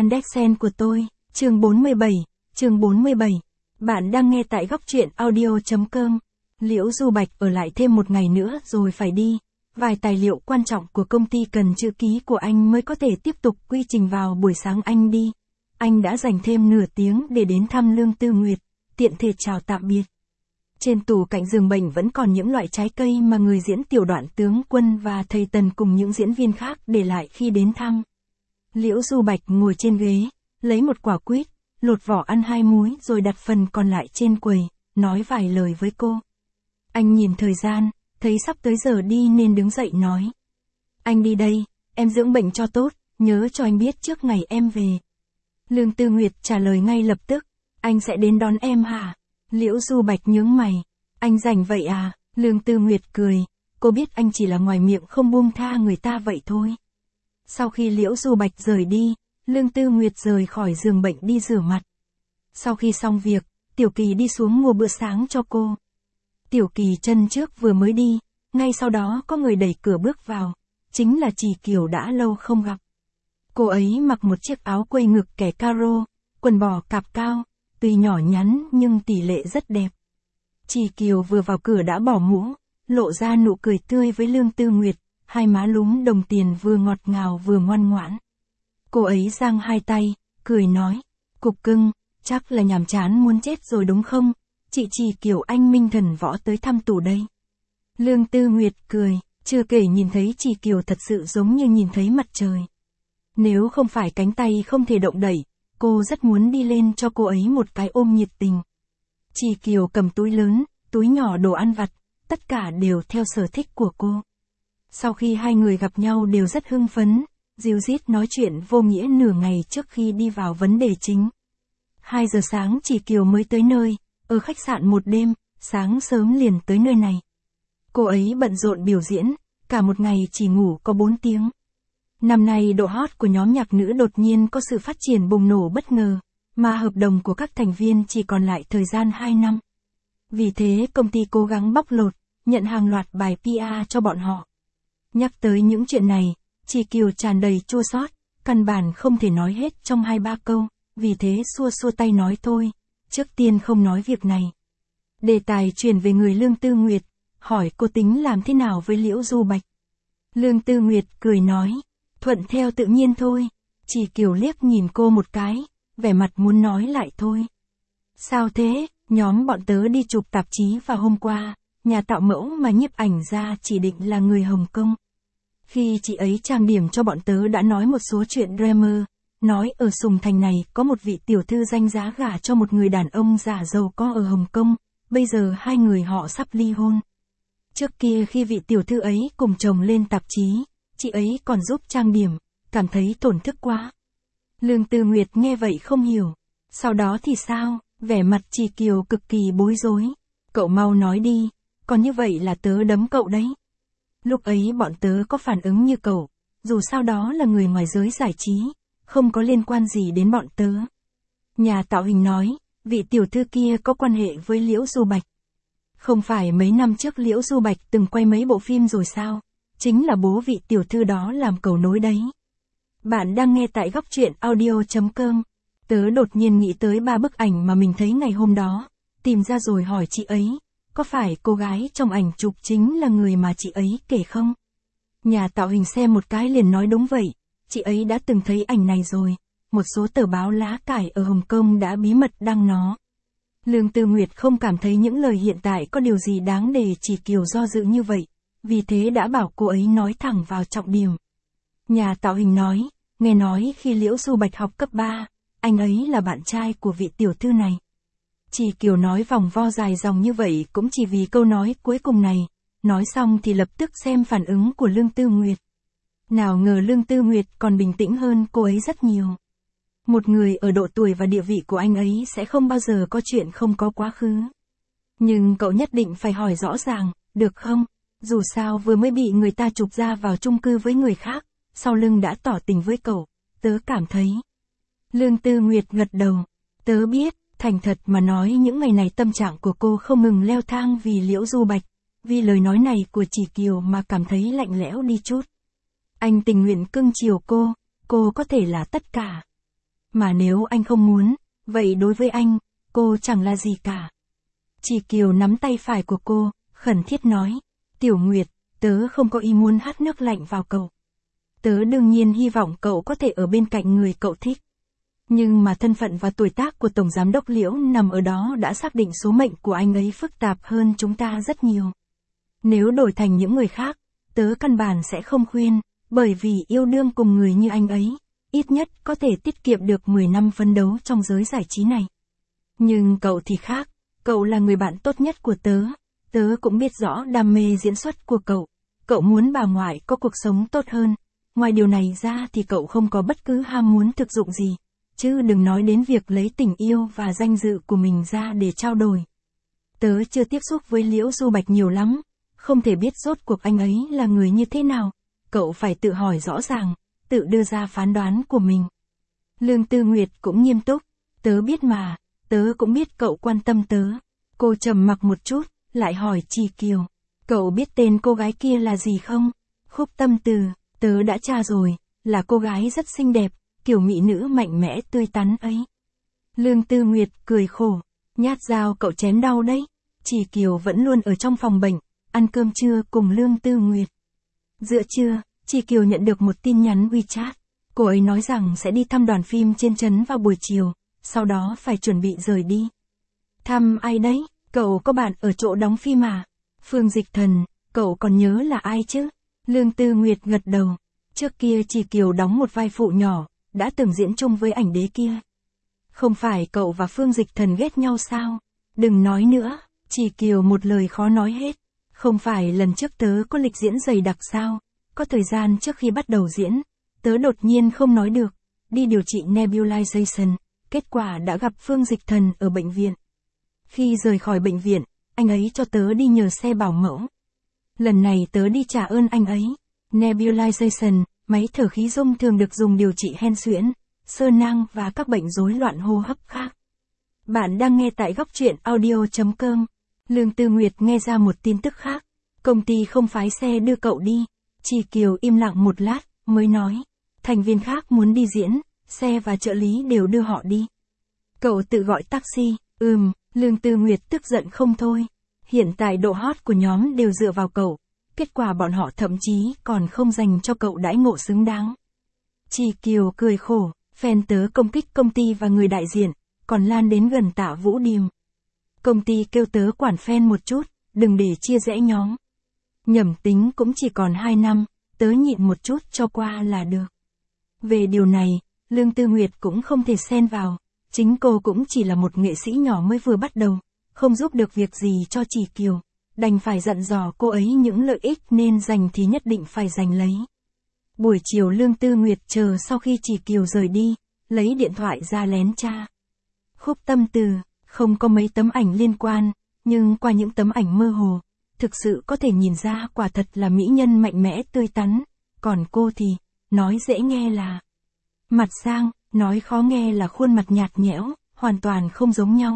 Yandex.Sen của tôi, chương 47. Bạn đang nghe tại góc truyện audio.com. Liễu Du Bạch ở lại thêm một ngày nữa rồi phải đi. Vài tài liệu quan trọng của công ty cần chữ ký của anh mới có thể tiếp tục quy trình vào buổi sáng anh đi. Anh đã dành thêm nửa tiếng để đến thăm Lương Tư Nguyệt, tiện thể chào tạm biệt. Trên tủ cạnh giường bệnh vẫn còn những loại trái cây mà người diễn tiểu đoạn tướng Quân và thầy Tần cùng những diễn viên khác để lại khi đến thăm. Liễu Du Bạch ngồi trên ghế, lấy một quả quýt, lột vỏ ăn 2 múi rồi đặt phần còn lại trên quầy, nói vài lời với cô. Anh nhìn thời gian, thấy sắp tới giờ đi nên đứng dậy nói. Anh đi đây, em dưỡng bệnh cho tốt, nhớ cho anh biết trước ngày em về. Lương Tư Nguyệt trả lời ngay lập tức, anh sẽ đến đón em hả? Liễu Du Bạch nhướng mày, anh rảnh vậy à? Lương Tư Nguyệt cười, cô biết anh chỉ là ngoài miệng không buông tha người ta vậy thôi. Sau khi Liễu Du Bạch rời đi, Lương Tư Nguyệt rời khỏi giường bệnh đi rửa mặt. Sau khi xong việc, Tiểu Kỳ đi xuống mua bữa sáng cho cô. Tiểu Kỳ chân trước vừa mới đi, ngay sau đó có người đẩy cửa bước vào, chính là Trì Kiều đã lâu không gặp. Cô ấy mặc một chiếc áo quây ngực kẻ caro, quần bò cạp cao, tuy nhỏ nhắn nhưng tỷ lệ rất đẹp. Trì Kiều vừa vào cửa đã bỏ mũ, lộ ra nụ cười tươi với Lương Tư Nguyệt, hai má lúm đồng tiền vừa ngọt ngào vừa ngoan ngoãn. Cô ấy giang hai tay, cười nói, cục cưng, chắc là nhàm chán muốn chết rồi đúng không? Chị Trì Kiều anh minh thần võ tới thăm tủ đây. Lương Tư Nguyệt cười, chưa kể nhìn thấy Trì Kiều thật sự giống như nhìn thấy mặt trời. Nếu không phải cánh tay không thể động đẩy, cô rất muốn đi lên cho cô ấy một cái ôm nhiệt tình. Trì Kiều cầm túi lớn, túi nhỏ đồ ăn vặt, tất cả đều theo sở thích của cô. Sau khi hai người gặp nhau đều rất hưng phấn, díu dít nói chuyện vô nghĩa nửa ngày trước khi đi vào vấn đề chính. 2 giờ sáng Trì Kiều mới tới nơi, ở khách sạn một đêm, sáng sớm liền tới nơi này. Cô ấy bận rộn biểu diễn, cả một ngày chỉ ngủ có 4 tiếng. Năm nay độ hot của nhóm nhạc nữ đột nhiên có sự phát triển bùng nổ bất ngờ, mà hợp đồng của các thành viên chỉ còn lại thời gian 2 năm. Vì thế công ty cố gắng bóc lột, nhận hàng loạt bài PR cho bọn họ. Nhắc tới những chuyện này, Trì Kiều tràn đầy chua xót, căn bản không thể nói hết trong 2-3 câu, vì thế xua xua tay nói thôi, trước tiên không nói việc này. Đề tài chuyển về người Lương Tư Nguyệt, hỏi cô tính làm thế nào với Liễu Du Bạch. Lương Tư Nguyệt cười nói, thuận theo tự nhiên thôi. Trì Kiều liếc nhìn cô một cái, vẻ mặt muốn nói lại thôi. Sao thế, nhóm bọn tớ đi chụp tạp chí vào hôm qua, nhà tạo mẫu mà nhiếp ảnh ra chỉ định là người Hồng Kông. Khi chị ấy trang điểm cho bọn tớ đã nói một số chuyện drama, nói ở Sùng Thành này có một vị tiểu thư danh giá gả cho một người đàn ông già giàu có ở Hồng Kông, bây giờ hai người họ sắp ly hôn. Trước kia khi vị tiểu thư ấy cùng chồng lên tạp chí, chị ấy còn giúp trang điểm, cảm thấy tổn thức quá. Lương Tư Nguyệt nghe vậy không hiểu. Sau đó thì sao? Vẻ mặt Trì Kiều cực kỳ bối rối. Cậu mau nói đi, còn như vậy là tớ đấm cậu đấy. Lúc ấy bọn tớ có phản ứng như cậu, dù sao đó là người ngoài giới giải trí, không có liên quan gì đến bọn tớ. Nhà tạo hình nói, vị tiểu thư kia có quan hệ với Liễu Du Bạch. Không phải mấy năm trước Liễu Du Bạch từng quay mấy bộ phim rồi sao? Chính là bố vị tiểu thư đó làm cầu nối đấy. Bạn đang nghe tại góc truyện audio.com. Tớ đột nhiên nghĩ tới 3 bức ảnh mà mình thấy ngày hôm đó, tìm ra rồi hỏi chị ấy, có phải cô gái trong ảnh chụp chính là người mà chị ấy kể không? Nhà tạo hình xem một cái liền nói đúng vậy, chị ấy đã từng thấy ảnh này rồi, một số tờ báo lá cải ở Hồng Kông đã bí mật đăng nó. Lương Tư Nguyệt không cảm thấy những lời hiện tại có điều gì đáng để Trì Kiều do dự như vậy, vì thế đã bảo cô ấy nói thẳng vào trọng điểm. Nhà tạo hình nói, nghe nói khi Liễu Du Bạch học cấp 3, anh ấy là bạn trai của vị tiểu thư này. Trì Kiều nói vòng vo dài dòng như vậy cũng chỉ vì câu nói cuối cùng này, nói xong thì lập tức xem phản ứng của Lương Tư Nguyệt. Nào ngờ Lương Tư Nguyệt còn bình tĩnh hơn cô ấy rất nhiều. Một người ở độ tuổi và địa vị của anh ấy sẽ không bao giờ có chuyện không có quá khứ. Nhưng cậu nhất định phải hỏi rõ ràng, được không? Dù sao vừa mới bị người ta chụp ra vào chung cư với người khác, sau lưng đã tỏ tình với cậu, tớ cảm thấy. Lương Tư Nguyệt gật đầu, tớ biết, thành thật mà nói những ngày này tâm trạng của cô không ngừng leo thang vì Liễu Du Bạch, vì lời nói này của Trì Kiều mà cảm thấy lạnh lẽo đi chút. Anh tình nguyện cưng chiều cô có thể là tất cả. Mà nếu anh không muốn, vậy đối với anh, cô chẳng là gì cả. Chỉ Kiều nắm tay phải của cô, khẩn thiết nói. Tiểu Nguyệt, tớ không có ý muốn hắt nước lạnh vào cậu. Tớ đương nhiên hy vọng cậu có thể ở bên cạnh người cậu thích. Nhưng mà thân phận và tuổi tác của Tổng Giám đốc Liễu nằm ở đó đã xác định số mệnh của anh ấy phức tạp hơn chúng ta rất nhiều. Nếu đổi thành những người khác, tớ căn bản sẽ không khuyên, bởi vì yêu đương cùng người như anh ấy, ít nhất có thể tiết kiệm được 10 năm phấn đấu trong giới giải trí này. Nhưng cậu thì khác, cậu là người bạn tốt nhất của tớ. Tớ cũng biết rõ đam mê diễn xuất của cậu. Cậu muốn bà ngoại có cuộc sống tốt hơn. Ngoài điều này ra thì cậu không có bất cứ ham muốn thực dụng gì. Chứ đừng nói đến việc lấy tình yêu và danh dự của mình ra để trao đổi. Tớ chưa tiếp xúc với Liễu Du Bạch nhiều lắm. Không thể biết rốt cuộc anh ấy là người như thế nào. Cậu phải tự hỏi rõ ràng, tự đưa ra phán đoán của mình. Lương Tư Nguyệt cũng nghiêm túc. Tớ biết mà, tớ cũng biết cậu quan tâm tớ. Cô trầm mặc một chút, lại hỏi Chỉ Kiều. Cậu biết tên cô gái kia là gì không? Khúc Tâm Từ, tớ đã tra rồi, là cô gái rất xinh đẹp, kiểu mỹ nữ mạnh mẽ tươi tắn ấy. Lương Tư Nguyệt cười khổ. Nhát dao cậu chém đau đấy. Chỉ Kiều vẫn luôn ở trong phòng bệnh, ăn cơm trưa cùng Lương Tư Nguyệt. Giữa trưa, Chỉ Kiều nhận được một tin nhắn WeChat. Cô ấy nói rằng sẽ đi thăm đoàn phim trên trấn vào buổi chiều, sau đó phải chuẩn bị rời đi. Thăm ai đấy? Cậu có bạn ở chỗ đóng phim à? Phương Dịch Thần, cậu còn nhớ là ai chứ? Lương Tư Nguyệt gật đầu. Trước kia Chỉ Kiều đóng một vai phụ nhỏ, đã từng diễn chung với ảnh đế kia. Không phải cậu và Phương Dịch Thần ghét nhau sao? Đừng nói nữa, Chỉ Kiều một lời khó nói hết. Không phải lần trước tớ có lịch diễn dày đặc sao? Có thời gian trước khi bắt đầu diễn, tớ đột nhiên không nói được, đi điều trị nebulization, kết quả đã gặp Phương Dịch Thần ở bệnh viện. Khi rời khỏi bệnh viện, anh ấy cho tớ đi nhờ xe bảo mẫu. Lần này tớ đi trả ơn anh ấy. Nebulization, máy thở khí dung thường được dùng điều trị hen suyễn, xơ nang và các bệnh rối loạn hô hấp khác. Bạn đang nghe tại góc truyện audio.com. Lương Tư Nguyệt nghe ra một tin tức khác. Công ty không phái xe đưa cậu đi. Chỉ Kiều im lặng một lát, mới nói. Thành viên khác muốn đi diễn, xe và trợ lý đều đưa họ đi. Cậu tự gọi taxi. Lương Tư Nguyệt tức giận không thôi. Hiện tại độ hot của nhóm đều dựa vào cậu. Kết quả bọn họ thậm chí còn không dành cho cậu đãi ngộ xứng đáng. Chỉ Kiều cười khổ, fan tớ công kích công ty và người đại diện, còn lan đến gần Tạ Vũ Điềm. Công ty kêu tớ quản fan một chút, đừng để chia rẽ nhóm. Nhẩm tính cũng chỉ còn 2 năm, tớ nhịn một chút cho qua là được. Về điều này, Lương Tư Nguyệt cũng không thể xen vào. Chính cô cũng chỉ là một nghệ sĩ nhỏ mới vừa bắt đầu, không giúp được việc gì cho Chỉ Kiều, đành phải dặn dò cô ấy những lợi ích nên giành thì nhất định phải giành lấy. Buổi chiều Lương Tư Nguyệt chờ sau khi Chỉ Kiều rời đi, lấy điện thoại ra lén tra. Khúc Tâm Từ, không có mấy tấm ảnh liên quan, nhưng qua những tấm ảnh mơ hồ, thực sự có thể nhìn ra quả thật là mỹ nhân mạnh mẽ tươi tắn, còn cô thì, nói dễ nghe là mặt sang, nói khó nghe là khuôn mặt nhạt nhẽo, hoàn toàn không giống nhau.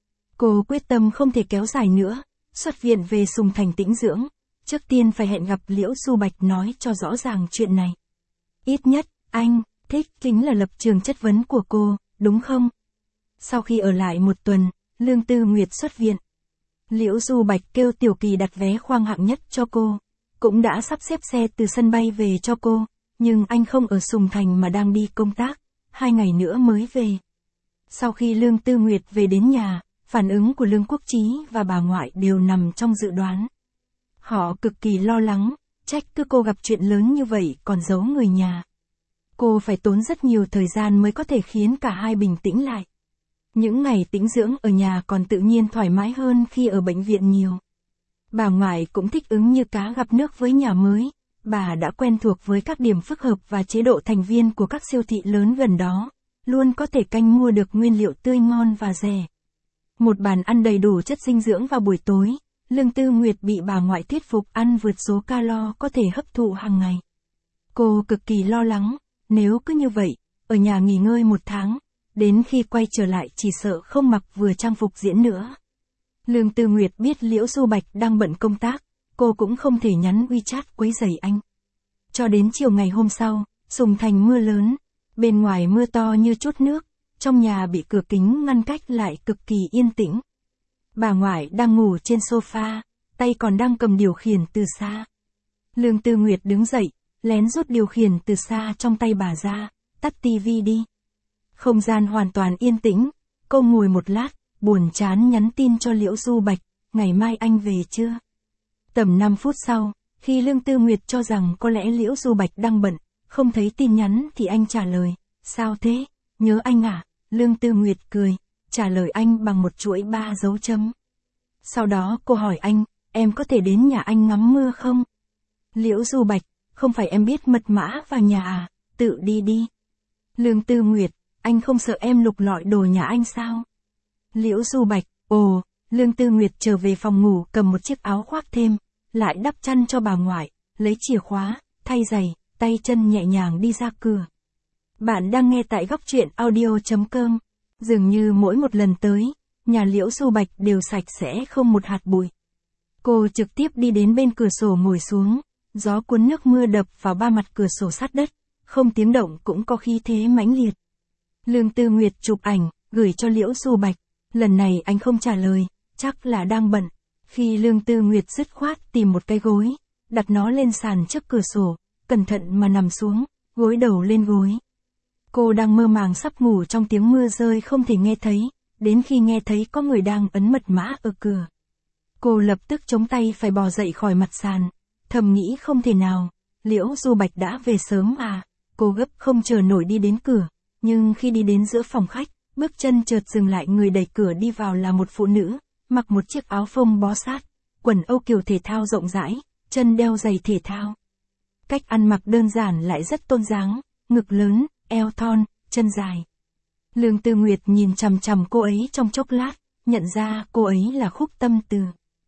Cô quyết tâm không thể kéo dài nữa, xuất viện về Sùng Thành tĩnh dưỡng, trước tiên phải hẹn gặp Liễu Du Bạch nói cho rõ ràng chuyện này. Ít nhất, anh, thích chính là lập trường chất vấn của cô, đúng không? Sau khi ở lại một tuần, Lương Tư Nguyệt xuất viện. Liễu Du Bạch kêu Tiểu Kỳ đặt vé khoang hạng nhất cho cô, cũng đã sắp xếp xe từ sân bay về cho cô, nhưng anh không ở Sùng Thành mà đang đi công tác, 2 ngày nữa mới về. Sau khi Lương Tư Nguyệt về đến nhà, phản ứng của Lương Quốc Chí và bà ngoại đều nằm trong dự đoán. Họ cực kỳ lo lắng, trách cứ cô gặp chuyện lớn như vậy còn giấu người nhà. Cô phải tốn rất nhiều thời gian mới có thể khiến cả hai bình tĩnh lại. Những ngày tĩnh dưỡng ở nhà còn tự nhiên thoải mái hơn khi ở bệnh viện nhiều. Bà ngoại cũng thích ứng như cá gặp nước với nhà mới. Bà đã quen thuộc với các điểm phức hợp và chế độ thành viên của các siêu thị lớn gần đó, luôn có thể canh mua được nguyên liệu tươi ngon và rẻ. Một bàn ăn đầy đủ chất dinh dưỡng vào buổi tối, Lương Tư Nguyệt bị bà ngoại thuyết phục ăn vượt số calo có thể hấp thụ hàng ngày. Cô cực kỳ lo lắng, nếu cứ như vậy, ở nhà nghỉ ngơi 1 tháng, đến khi quay trở lại chỉ sợ không mặc vừa trang phục diễn nữa. Lương Tư Nguyệt biết Liễu Du Bạch đang bận công tác, cô cũng không thể nhắn WeChat quấy rầy anh. Cho đến chiều ngày hôm sau, Sùng Thành mưa lớn, bên ngoài mưa to như chút nước, trong nhà bị cửa kính ngăn cách lại cực kỳ yên tĩnh. Bà ngoại đang ngủ trên sofa, tay còn đang cầm điều khiển từ xa. Lương Tư Nguyệt đứng dậy, lén rút điều khiển từ xa trong tay bà ra, tắt tivi đi. Không gian hoàn toàn yên tĩnh, cô ngồi một lát, buồn chán nhắn tin cho Liễu Du Bạch, ngày mai anh về chưa? Tầm 5 phút sau, khi Lương Tư Nguyệt cho rằng có lẽ Liễu Du Bạch đang bận, không thấy tin nhắn thì anh trả lời, sao thế, nhớ anh à? Lương Tư Nguyệt cười, trả lời anh bằng một chuỗi 3 dấu chấm. Sau đó cô hỏi anh, em có thể đến nhà anh ngắm mưa không? Liễu Du Bạch, không phải em biết mật mã vào nhà à, tự đi đi. Lương Tư Nguyệt, anh không sợ em lục lọi đồ nhà anh sao? Liễu Du Bạch, ồ, Lương Tư Nguyệt trở về phòng ngủ cầm một chiếc áo khoác thêm, lại đắp chăn cho bà ngoại, lấy chìa khóa, thay giày, tay chân nhẹ nhàng đi ra cửa. Bạn đang nghe tại góc truyện audio.com. Dường như mỗi một lần tới, nhà Liễu Du Bạch đều sạch sẽ không một hạt bụi. Cô trực tiếp đi đến bên cửa sổ ngồi xuống, gió cuốn nước mưa đập vào ba mặt cửa sổ sát đất, không tiếng động cũng có khí thế mãnh liệt. Lương Tư Nguyệt chụp ảnh, gửi cho Liễu Du Bạch, lần này anh không trả lời, chắc là đang bận. Khi Lương Tư Nguyệt dứt khoát tìm một cái gối, đặt nó lên sàn trước cửa sổ, cẩn thận mà nằm xuống, gối đầu lên gối. Cô đang mơ màng sắp ngủ trong tiếng mưa rơi không thể nghe thấy, đến khi nghe thấy có người đang ấn mật mã ở cửa. Cô lập tức chống tay phải bò dậy khỏi mặt sàn, thầm nghĩ không thể nào, Liễu Du Bạch đã về sớm à, cô gấp không chờ nổi đi đến cửa, nhưng khi đi đến giữa phòng khách, bước chân chợt dừng lại, người đẩy cửa đi vào là một phụ nữ, mặc một chiếc áo phông bó sát, quần âu kiều thể thao rộng rãi, chân đeo giày thể thao. Cách ăn mặc đơn giản lại rất tôn dáng, ngực lớn, eo thon, chân dài. Lương Tư Nguyệt nhìn chằm chằm cô ấy trong chốc lát, nhận ra cô ấy là Khúc Tâm Từ.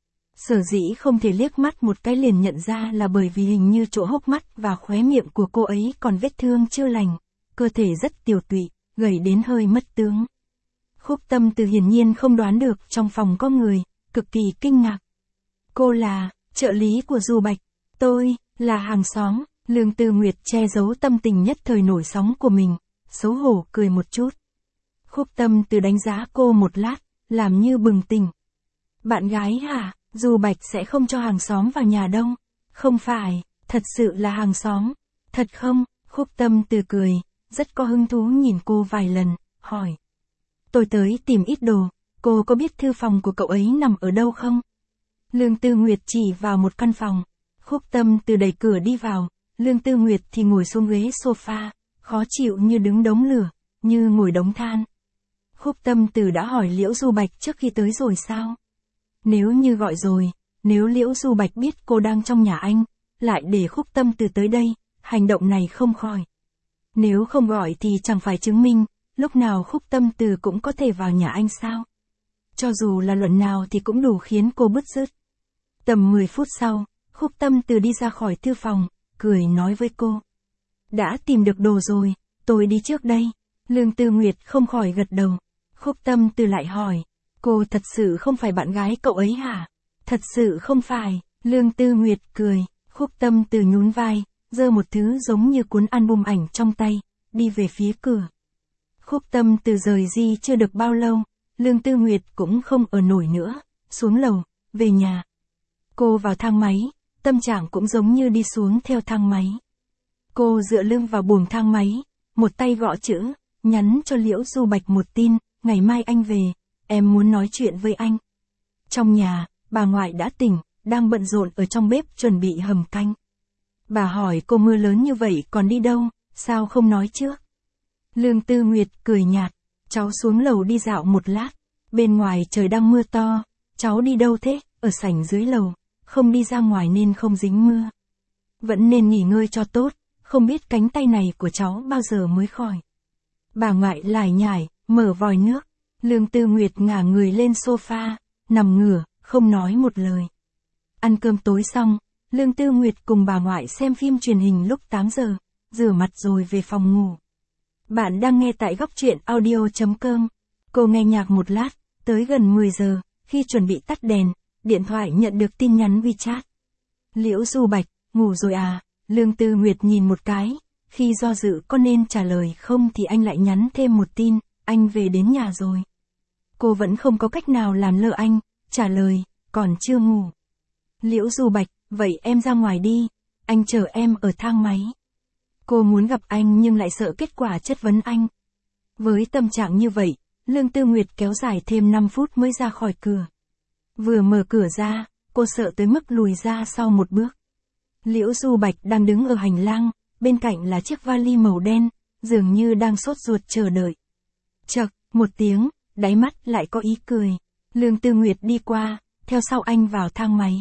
Sở dĩ không thể liếc mắt một cái liền nhận ra là bởi vì hình như chỗ hốc mắt và khóe miệng của cô ấy còn vết thương chưa lành, cơ thể rất tiều tụy, gầy đến hơi mất tướng. Khúc Tâm Từ hiển nhiên không đoán được trong phòng có người, cực kỳ kinh ngạc. Cô là trợ lý của Du Bạch, tôi là hàng xóm. Lương Tư Nguyệt che giấu tâm tình nhất thời nổi sóng của mình, xấu hổ cười một chút. Khúc Tâm Từ đánh giá cô một lát, làm như bừng tỉnh. Bạn gái hả? Du Bạch sẽ không cho hàng xóm vào nhà đâu. Không phải, thật sự là hàng xóm. Thật không? Khúc Tâm Từ cười, rất có hứng thú nhìn cô vài lần, hỏi. Tôi tới tìm ít đồ, cô có biết thư phòng của cậu ấy nằm ở đâu không? Lương Tư Nguyệt chỉ vào một căn phòng. Khúc Tâm Từ đẩy cửa đi vào, Lương Tư Nguyệt thì ngồi xuống ghế sofa, khó chịu như đứng đống lửa, như ngồi đống than. Khúc Tâm Từ đã hỏi Liễu Du Bạch trước khi tới rồi sao? Nếu như gọi rồi, nếu Liễu Du Bạch biết cô đang trong nhà anh, lại để Khúc Tâm Từ tới đây, hành động này không khỏi. Nếu không gọi thì chẳng phải chứng minh, lúc nào Khúc Tâm Từ cũng có thể vào nhà anh sao? Cho dù là luận nào thì cũng đủ khiến cô bứt rứt. Tầm 10 phút sau, Khúc Tâm Từ đi ra khỏi thư phòng, cười nói với cô. Đã tìm được đồ rồi, tôi đi trước đây. Lương Tư Nguyệt không khỏi gật đầu. Khúc Tâm Từ lại hỏi, cô thật sự không phải bạn gái cậu ấy hả? Thật sự không phải. Lương Tư Nguyệt cười, Khúc Tâm Từ nhún vai, giơ một thứ giống như cuốn album ảnh trong tay, đi về phía cửa. Khúc Tâm Từ rời đi chưa được bao lâu, Lương Tư Nguyệt cũng không ở nổi nữa, xuống lầu, về nhà. Cô vào thang máy, tâm trạng cũng giống như đi xuống theo thang máy. Cô dựa lưng vào buồng thang máy, một tay gõ chữ, nhắn cho Liễu Du Bạch một tin, ngày mai anh về, em muốn nói chuyện với anh. Trong nhà, bà ngoại đã tỉnh, đang bận rộn ở trong bếp chuẩn bị hầm canh. Bà hỏi cô mưa lớn như vậy còn đi đâu, sao không nói trước? Lương Tư Nguyệt cười nhạt, cháu xuống lầu đi dạo một lát, bên ngoài trời đang mưa to, cháu đi đâu thế? Ở sảnh dưới lầu, không đi ra ngoài nên không dính mưa. Vẫn nên nghỉ ngơi cho tốt, không biết cánh tay này của cháu bao giờ mới khỏi. Bà ngoại lải nhải, mở vòi nước, Lương Tư Nguyệt ngả người lên sofa, nằm ngửa, không nói một lời. Ăn cơm tối xong, Lương Tư Nguyệt cùng bà ngoại xem phim truyền hình lúc 8 giờ, rửa mặt rồi về phòng ngủ. Bạn đang nghe tại góc truyện audio.com. Cô nghe nhạc một lát, tới gần 10 giờ, khi chuẩn bị tắt đèn, điện thoại nhận được tin nhắn WeChat. Liễu Du Bạch, ngủ rồi à? Lương Tư Nguyệt nhìn một cái, khi do dự có nên trả lời không thì anh lại nhắn thêm một tin, anh về đến nhà rồi. Cô vẫn không có cách nào làm lơ anh, trả lời, còn chưa ngủ. Liễu Du Bạch, vậy em ra ngoài đi, anh chờ em ở thang máy. Cô muốn gặp anh nhưng lại sợ kết quả chất vấn anh. Với tâm trạng như vậy, Lương Tư Nguyệt kéo dài thêm 5 phút mới ra khỏi cửa. Vừa mở cửa ra, cô sợ tới mức lùi ra sau một bước. Liễu Du Bạch đang đứng ở hành lang, bên cạnh là chiếc vali màu đen, dường như đang sốt ruột chờ đợi. Chậc, một tiếng, đáy mắt lại có ý cười. Lương Tư Nguyệt đi qua, theo sau anh vào thang máy.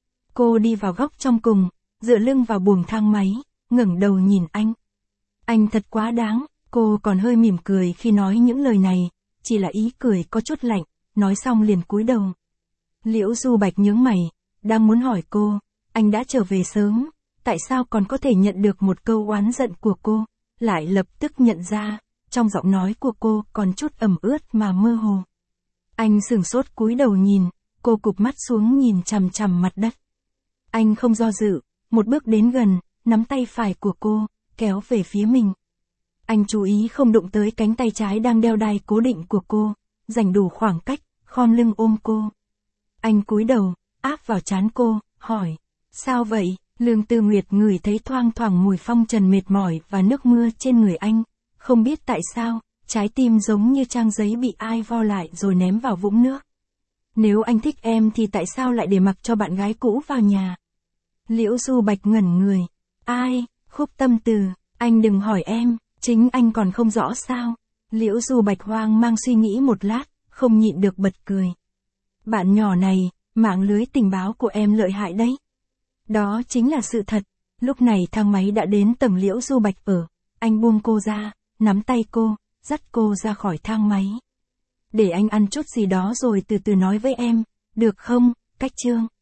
Cô đi vào góc trong cùng, dựa lưng vào buồng thang máy, ngẩng đầu nhìn anh. Anh thật quá đáng, cô còn hơi mỉm cười khi nói những lời này, chỉ là ý cười có chút lạnh, nói xong liền cúi đầu. Liễu Du Bạch nhướng mày, đang muốn hỏi cô, anh đã trở về sớm, tại sao còn có thể nhận được một câu oán giận của cô, lại lập tức nhận ra, trong giọng nói của cô còn chút ẩm ướt mà mơ hồ. Anh sửng sốt cúi đầu nhìn, cô cụp mắt xuống nhìn chằm chằm mặt đất. Anh không do dự, một bước đến gần, nắm tay phải của cô, kéo về phía mình. Anh chú ý không đụng tới cánh tay trái đang đeo đai cố định của cô, dành đủ khoảng cách, khom lưng ôm cô. Anh cúi đầu, áp vào trán cô, hỏi, sao vậy? Lương Tư Nguyệt ngửi thấy thoang thoảng mùi phong trần mệt mỏi và nước mưa trên người anh, không biết tại sao, trái tim giống như trang giấy bị ai vo lại rồi ném vào vũng nước. Nếu anh thích em thì tại sao lại để mặc cho bạn gái cũ vào nhà? Liễu Du Bạch ngẩn người. Ai? Khúc Tâm Từ, anh đừng hỏi em, chính anh còn không rõ sao? Liễu Du Bạch hoang mang suy nghĩ một lát, không nhịn được bật cười. Bạn nhỏ này, mạng lưới tình báo của em lợi hại đấy. Đó chính là sự thật. Lúc này thang máy đã đến tầng Liễu Du Bạch ở. Anh buông cô ra, nắm tay cô, dắt cô ra khỏi thang máy. Để anh ăn chút gì đó rồi từ từ nói với em, được không, Cách Trương?